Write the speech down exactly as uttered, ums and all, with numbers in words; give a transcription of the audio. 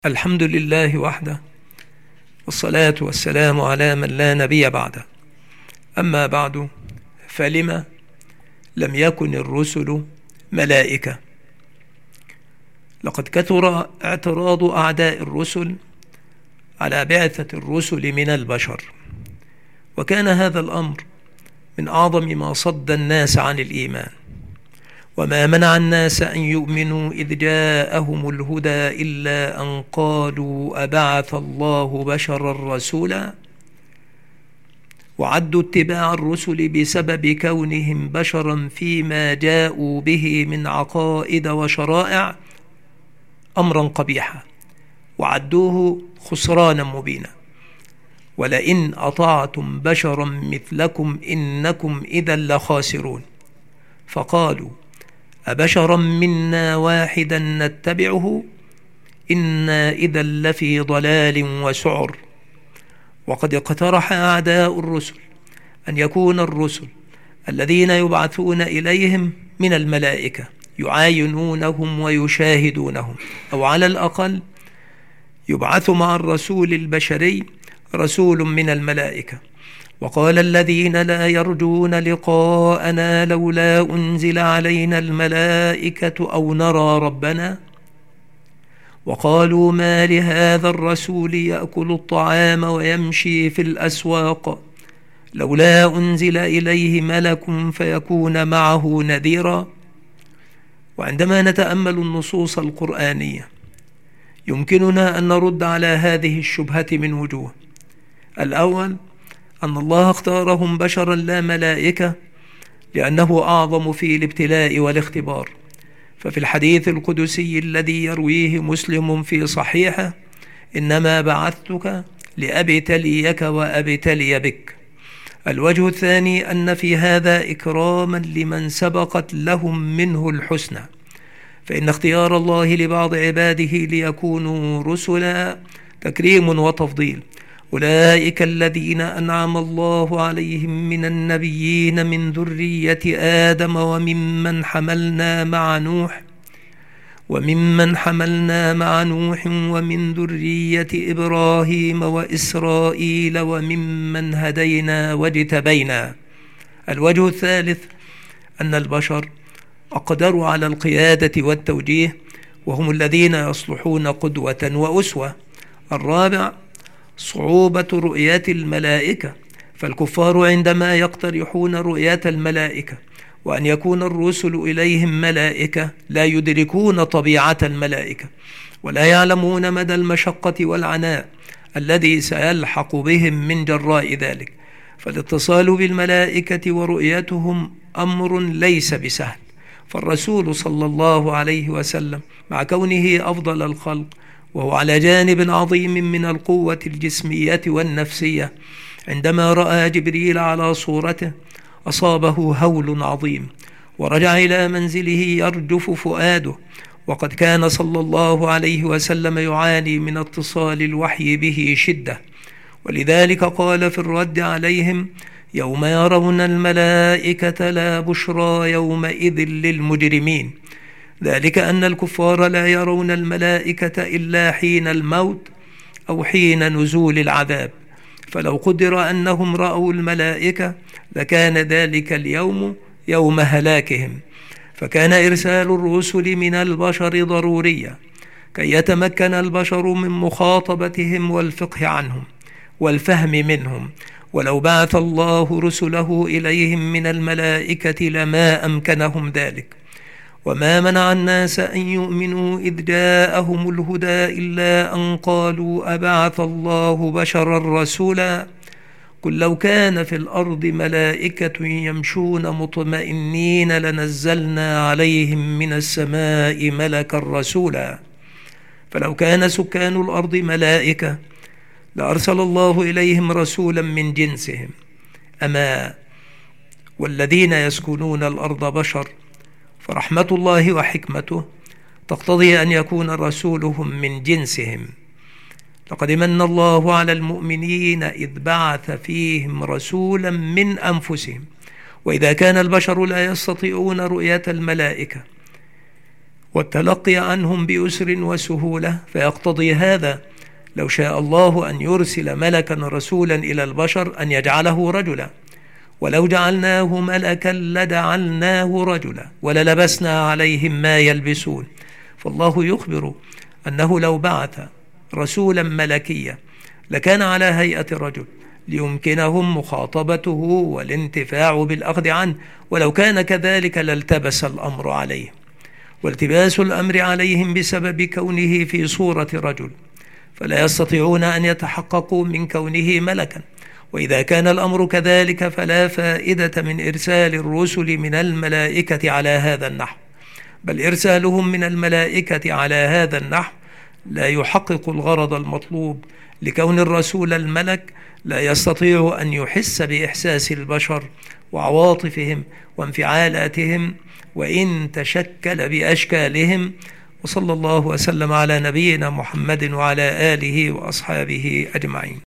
الحمد لله وحده، والصلاة والسلام على من لا نبي بعده. أما بعد، فلم لم يكن الرسل ملائكة؟ لقد كثر اعتراض أعداء الرسل على بعثة الرسل من البشر، وكان هذا الأمر من أعظم ما صد الناس عن الإيمان، وما منع الناس أن يؤمنوا إذ جاءهم الهدى إلا أن قالوا أبعث الله بشرا رسولا، وعدوا اتباع الرسل بسبب كونهم بشرا فيما جاءوا به من عقائد وشرائع أمرا قبيحا، وعدوه خسرانا مبينا. ولئن أطعتم بشرا مثلكم إنكم إذا لخاسرون. فقالوا أبشرا منا واحدا نتبعه إنا إذا لفي ضلال وسعر. وقد اقترح أعداء الرسل أن يكون الرسل الذين يبعثون إليهم من الملائكة يعاينونهم ويشاهدونهم، أو على الأقل يبعث مع الرسول البشري رسول من الملائكة. وقال الذين لا يرجون لقاءنا لولا أنزل علينا الملائكة أو نرى ربنا. وقالوا ما لهذا الرسول يأكل الطعام ويمشي في الأسواق لولا أنزل إليه ملك فيكون معه نذيرا. وعندما نتأمل النصوص القرآنية يمكننا أن نرد على هذه الشبهة من وجوه. الأول، أن الله اختارهم بشرا لا ملائكة لأنه أعظم في الابتلاء والاختبار. ففي الحديث القدسي الذي يرويه مسلم في صحيحه: إنما بعثتك لأبتليك وأبتلي بك. الوجه الثاني، أن في هذا إكراما لمن سبقت لهم منه الحسنى، فإن اختيار الله لبعض عباده ليكونوا رسلا تكريم وتفضيل. أولئك الذين أنعم الله عليهم من النبيين من ذرية آدم وممن حملنا مع نوح وممن حملنا مع نوح ومن ذرية إبراهيم وإسرائيل وممن هدينا واجتبينا. الوجه الثالث، أن البشر أقدروا على القيادة والتوجيه، وهم الذين يصلحون قدوة وأسوة. الرابع، صعوبة رؤية الملائكة، فالكفار عندما يقترحون رؤية الملائكة وأن يكون الرسل إليهم ملائكة لا يدركون طبيعة الملائكة، ولا يعلمون مدى المشقة والعناء الذي سيلحق بهم من جراء ذلك. فالاتصال بالملائكة ورؤيتهم أمر ليس بسهل. فالرسول صلى الله عليه وسلم مع كونه أفضل الخلق وهو على جانب عظيم من القوة الجسمية والنفسية، عندما رأى جبريل على صورته أصابه هول عظيم ورجع إلى منزله يرجف فؤاده. وقد كان صلى الله عليه وسلم يعاني من اتصال الوحي به شدة، ولذلك قال في الرد عليهم: يوم يرون الملائكة لا بشرى يومئذ للمجرمين. ذلك أن الكفار لا يرون الملائكة إلا حين الموت أو حين نزول العذاب، فلو قدر أنهم رأوا الملائكة لكان ذلك اليوم يوم هلاكهم. فكان إرسال الرسل من البشر ضروريا كي يتمكن البشر من مخاطبتهم والفقه عنهم والفهم منهم. ولو بعث الله رسله إليهم من الملائكة لما أمكنهم ذلك. وما منع الناس أن يؤمنوا إذ جاءهم الهدى إلا أن قالوا أبعث الله بشرا رسولا. قل لو كان في الأرض ملائكة يمشون مطمئنين لنزلنا عليهم من السماء ملكا رسولا. فلو كان سكان الأرض ملائكة لأرسل الله إليهم رسولا من جنسهم. أما والذين يسكنون الأرض بشر، فرحمة الله وحكمته تقتضي أن يكون رسولهم من جنسهم. لقد من الله على المؤمنين إذ بعث فيهم رسولا من أنفسهم. وإذا كان البشر لا يستطيعون رؤية الملائكة والتلقي عنهم بيسر وسهولة، فيقتضي هذا لو شاء الله أن يرسل ملكا رسولا إلى البشر أن يجعله رجلا، ولو جعلناه ملكا لجعلناه رجلا وللبسنا عليهم ما يلبسون. فالله يخبر أنه لو بعث رسولا ملكيا لكان على هيئة رجل ليمكنهم مخاطبته والانتفاع بالأخذ عنه، ولو كان كذلك لالتبس الأمر عليهم، والتباس الأمر عليهم بسبب كونه في صورة رجل، فلا يستطيعون أن يتحققوا من كونه ملكا. وإذا كان الأمر كذلك فلا فائدة من إرسال الرسل من الملائكة على هذا النحو، بل إرسالهم من الملائكة على هذا النحو لا يحقق الغرض المطلوب، لكون الرسول الملك لا يستطيع أن يحس بإحساس البشر وعواطفهم وانفعالاتهم وإن تشكل بأشكالهم. وصلى الله وسلم على نبينا محمد وعلى آله وأصحابه أجمعين.